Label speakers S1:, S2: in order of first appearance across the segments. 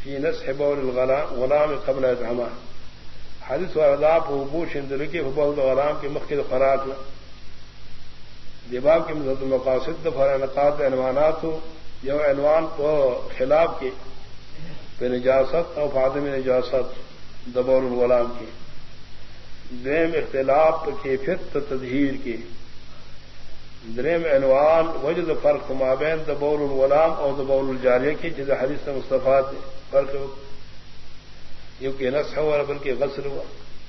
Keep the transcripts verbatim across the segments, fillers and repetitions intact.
S1: فی نسح بول الغلام قبل اطعامہ حدیث وارداپ وبوش اندر کے بول الغلام کے مخکد خوراک دیباب کے مدد المقاصد فرنقات عنوانات ہو یو عنوان کو خلاف کے بے نجاست اور فادم نجاست دبول الغلام کی دریم اختلاف کیفیت تدہیر کی دریم عنوان وجد فرق مابین دبول الغلام اور دبول الجاریہ کی جیسے حدیث مصطفیٰ فرق یہ کہ نسخ ہوا بلکہ غسل ہوا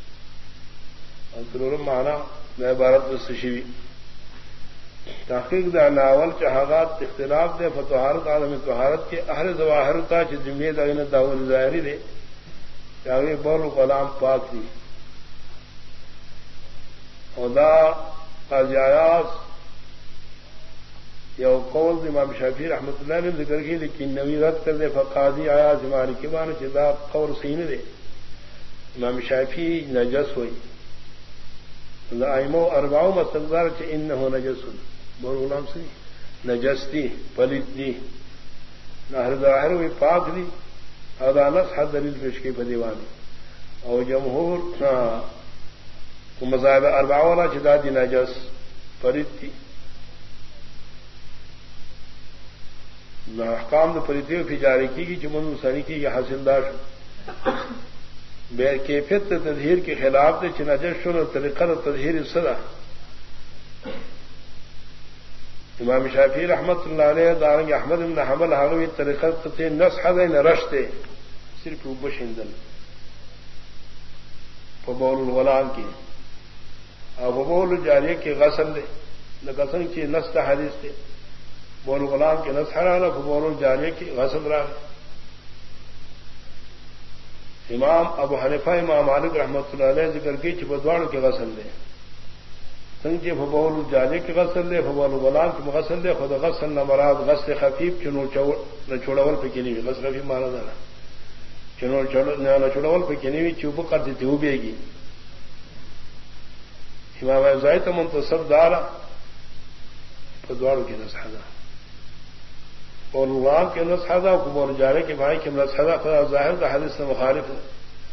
S1: اور معنی میں عبارت سشیوی تحقیق دا ناول چہاغات اختلاف دے فتوحارت عالم طہارت کے اہل ظواہر کا جمعیت داغین داول ظاہری دے چاہیے بول غلام پاک دی خدا قاضی ایاز یا قول امام شافعی رحمۃ اللہ نے ذکر کی لیکن نوی رد کر دے فقاضی ایاز ہماری کی بان چدا قول سین دے امام شافعی نجس ہوئی ائمہ اربعہ مستقدار چ انه نجس بول غلام سے نجس دی پلید دی نہر ظاہر ہوئی پاک دی ادا نس حد دلیل پیش کی بدیوانی اور جمہور مذاہب اربعہ والا چدا دی نجس پلید تھی احکام نے پریتوں کی جاری کی کہ جمن سنی کی یہ حاصلدار بے کیفیت تدہیر کے خلاف نے چناجشن اور طریقہ تدہیر صدا امام شافعی رحمت اللہ علیہ دارنگ احمد بن حنبل حاوی طریقہ نسخ نہ رشتے صرف بشندن فبول الغلام کی اور فبول الجاریہ کے غسل دے نہ غسل کی نسخ حدیث دے بول غلام کے نسخ رانا فبول الجاریہ کی غسل رانا امام ابو حنیفہ امام مالک رحمۃ اللہ علیہ ذکر کی چپدواڑ کے غسل دے سنجے فبول الجاریہ کے غسل دے فبول غلام کے غسل دے خود غسل نہ مراد غسل خفیف چنو چھوڑول پہ کنی ہوئی غسل خفیف مانا دانا چنو چھوڑول پہ کنی ہوئی چوب کر دیتی ہو بے گی امام زائد منتصب دارا فدواڑ کے نسخہ اور غلام کے نسخہ قبول جارے کے بھائی کے نسخہ خدا ظاہر کا حدیث سے مخالف ہے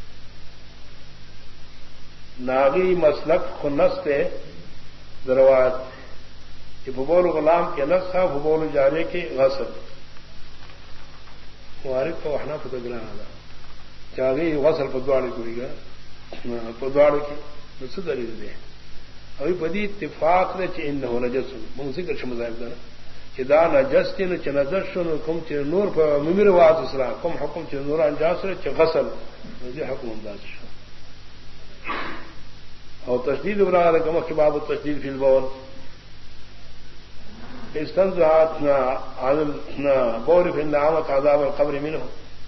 S1: ناغی مسلک خنس سے دروات کہ ببول غلام کے نسخہ ببول جارے کی غسل مخالف کو وحنا فتگرا چاہیے غسل پدواڑے کو گا پدواڑے کی نس دلیل دے ابھی بدی اتفاق نے چین نہ ہونا جس منسی کر مذاہب دانا دا نجس تین چ نظر شن کم چ نور پر ممر واز اسرا کم حکم چ نور انجاسر چ غسل یہ حکم انداز شو اور تشدید برا کم کہ باب التشدید فی البول استنزعت نا عدل نا بول فی النعمت عذاب القبر منه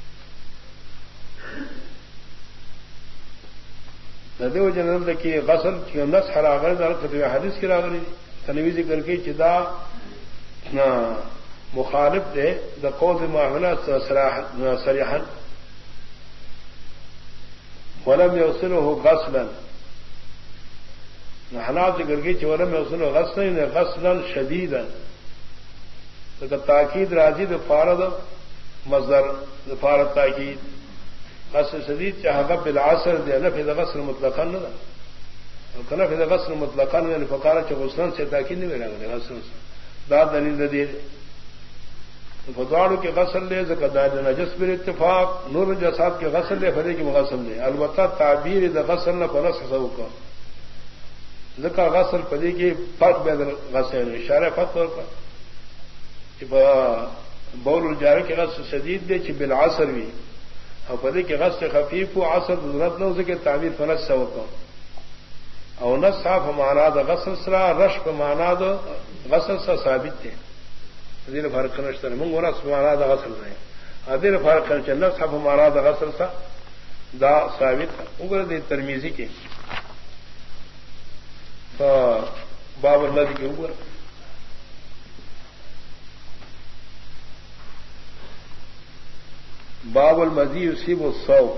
S1: ندیو جنرل کی غسل کی نس حراغر در کتب حدیث کی راغلی تنوی ذکر کی چدا مخالف دے دا قول معاملہ صریحا ولم يوصله غسلا حناف ذکر کی ولم يوصله غسلا غسلا شديدا تو تاکید راضی دا فارد مصدر دا فارد تاکید غسل شدید چاہا بالعصر دے نفی دا غسل مطلقا ندا نفی دا غسل مطلقا ندا فقارا چا غسلان سے تاکید نہیں ملا گا غسل سے دا دلیل دے فتواڑوں کے غسل لے زکدار نجس پر اتفاق نور جساب کے غسل لے فرے کی مغسل لے البتہ تعبیر دا غسل نہ پرس حسو کا ذکا غسل پدی کی فرق بین غسل اشارہ فرق طور پر بول الجارہ کے غسل شدید دے چھ بالعصر بھی اور پدی کے غسل خفیف و عصر ضرورت نہ ہو سکے تعبیر فرس سو کا اور نصاف مانا دا غسل سرا رش پہ مانا دا غسل سا ثابت تھے ادیر فرق کنشتر منگو نصف مانا دا غسل رہے ادیر فرق کنشتر نصف مانا دا غسل سا دا ثابت تھا اگر دی ترمیزی کے باب اللہ کے اوپر باب المزی یصیب الصوم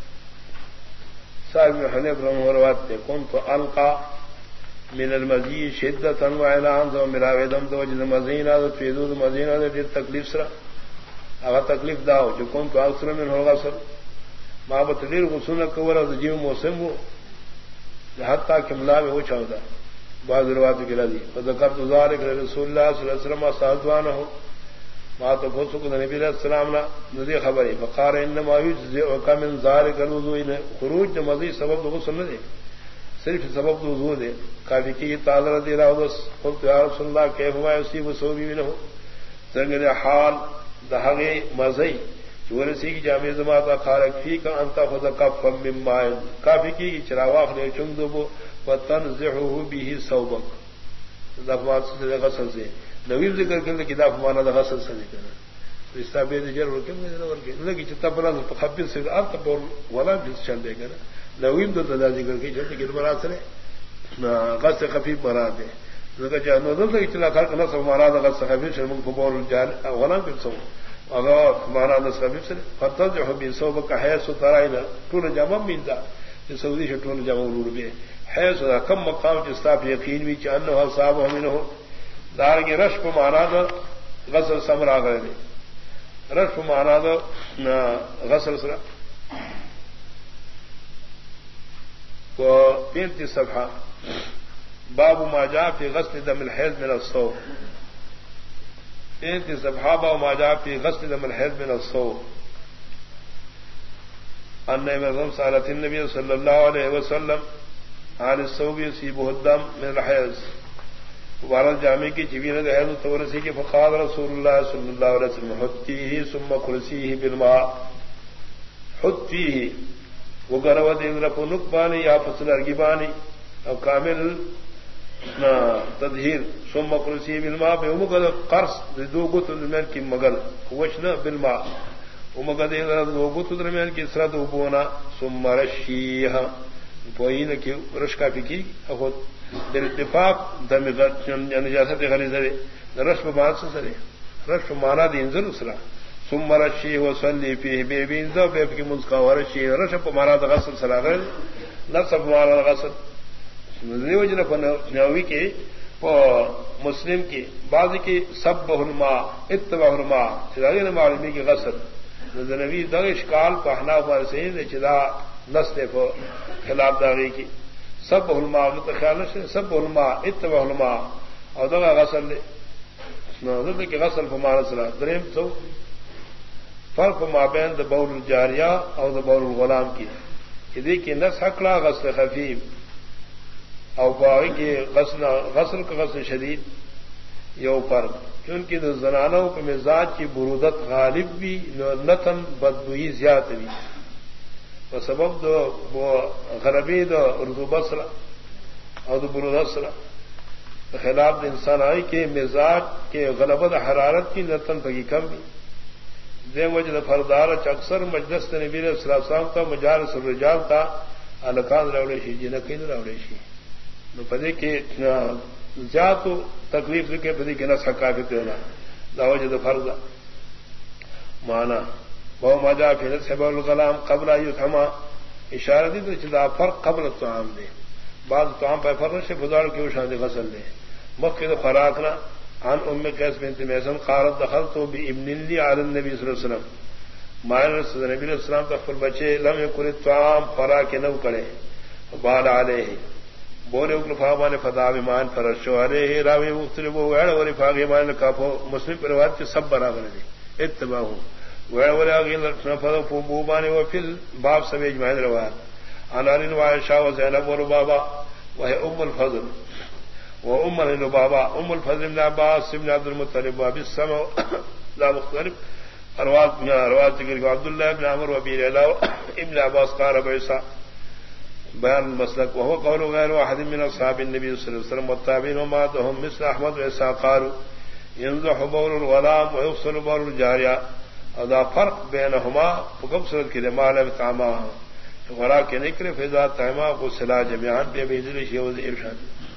S1: صاحب حنیف رحمہ اللہ تے کون تو القا من المزی شدتا و اعلان ذو مراودم دو جن مزینا ذو فیدود مزینا ذو تکلیف سرا اگر تکلیف دا ہو جو کون کو اکثر میں ہوگا سر ماں بتدیر غسل قبر اور جیو موسم ہو حتیٰ کہ ملا میں وہ چاہتا بعض روایت کی رضی ذکر ذالک رسول اللہ صلی اللہ علیہ وسلم سازوان ہو ماں تو بہت سکون نبی علیہ السلام نے ندی خبر فقار انما یجزئک من ذالک الوضوء خروج مزید سبب غسل نہ دے صرف سبب وضو دے کافی کی تعالی رضی اللہ عنہ قلت یا رسول اللہ کیف ما یصيب ثوبی منه سنگ حال دہگے مزئی چورسی کی جامع جماعت خارق فی کا انت خذ کف من ماء کافی کی چراواخ نے چندب وتنزعه به ثوبک دفعات سے غسل سے نوی ذکر کرنے کی دفعہ مانا غسل سے کرنا تو اس طرح بے جر ورکے ورکے لگی چتا پلا خبر سے اب تو ولا بھی چل دے گا نویم تو تدا ذکر کی چلتے کہ مراد سے غسل خفیف مراد ہے ذکر جانو تو اتنا کر نہ سو مراد غسل خفیف شرم کو بول جان ولا بھی سو اگر مانا نہ خفیف سے فتح جو بھی سو کا ہے سو ترائنا طول جمع میندا کہ سعودی سے طول جمع ضرور بھی ہے سو کم مقام جستاف یقین بھی چانو صاحب ہمیں ہو دار کے رش کو مانا دا غسل سمرا گئے رش کو مانا دا غسل سرا کو پینتیس صفحہ باب ما جاء فی غسل دم الحیض من الصوم پینتیس صفحہ باب ما جاء فی غسل دم الحیض من الصوم ان ابن سالت النبی صلی اللہ علیہ وسلم عن الصوم يصيبه الدم من الحیض مبارک جامع کی جبین حیض تورسی کے فقال رسول اللہ صلی اللہ علیہ وسلم حتیہ ثم کرسیہ بالماء حتیہ وہ گروت اندرف نقبانی یا فصل ارگبانی اور کامل تدہیر ثم کرسیہ بالماء بے امگد قرص دو گت درمیان کی مگل وشن بالماء امگد دو گت درمیان کی سرد ابونا ثم رشیہ پوئین کی رش کا فکی اخوت بالاتفاق دم نجاست غریضہ رشم بات سے سرے رشم مانا دین ضرور سرا ثم رشی وصلی فیہ بے بین ذو بے کی منسکا ورشی رشم مانا غسل سرا غیر نصب مانا غسل نیوجن نووی کے مسلم کی بعض کی سب الماء اتبع الماء چراغ معلومی کی غسل نبی دغ اشکال پہنا ہوا سے چدا نسل کو خلاف داغی کی سب علماء متخیال سے سب علماء اتبع علماء اور دغا غسل لے کہ غسل فمان صلاح دریم سو فرق ما بین دا بول الجاریہ اور دا بول الغلام کی کہ کی نس حقلا غسل خفیف اور باغی کی غسل غسل کا غسل شدید یو فرق کیونکہ دا زنانوں کے مزاج کی برودت غالب بھی نتن بدبوئی زیادہ بھی سبب دو غربی دو اردو بسرا اور دو برودسرا خلاف انسان آئی کے مزاج کے غلبت حرارت کی نتن پکی کم بھی دے وجہ فردار اکثر مجلس نبی علیہ السلام کا مجالس الرجال کا الکان راوڑیشی جی نقین راوڑیشی نو پدے کے زیادہ تکلیف کے پدے کے نہ سکافی کرنا دا وجہ فرض مانا بہو مجا پھر سے بول غلام قبل یتھما اشارہ دی تو چدا فرق قبل الطعام دے بعض طعام پہ فرق سے فضال کی شان دے غسل دے مکہ تو فراقنا عن ام قیس بنت محسن قالت دخلت بابن لي على النبي صلی اللہ علیہ وسلم مائر رسول نبی علیہ السلام تخفل بچے لم يكن الطعام فراق نو کرے بال علیہ بولے اکل فامان فدا بمان فرشو علیہ راوی مختلف وعد اور فاغ ایمان کافو مسلم پر روایت کے سب برابر ہیں اتباع بوبانے وفل باب سمیج مہد روایت انارن وعائشہ وزینب وربابا وہ ام الفضل وہ ام البابا ام الفضل بن عباس بن عبد المطلب وابی السمع لا مختلف روات روات ذکر کو عبداللہ بن عمر وابی لیلا ابن عباس قال بعیسى بیان المسلک وهو قول غیر واحد من اصحاب النبي صلی اللہ علیہ وسلم والتابعین وما دهم مثل احمد وعیسى قالوا ينضح بول الغلام ويغسل بول الجاریہ ادا فرق بینہما حکم صورت کے مال تاما غرا کے نکلے فضا تہما کو سلا جمیان بے بزل شیوز ارشاد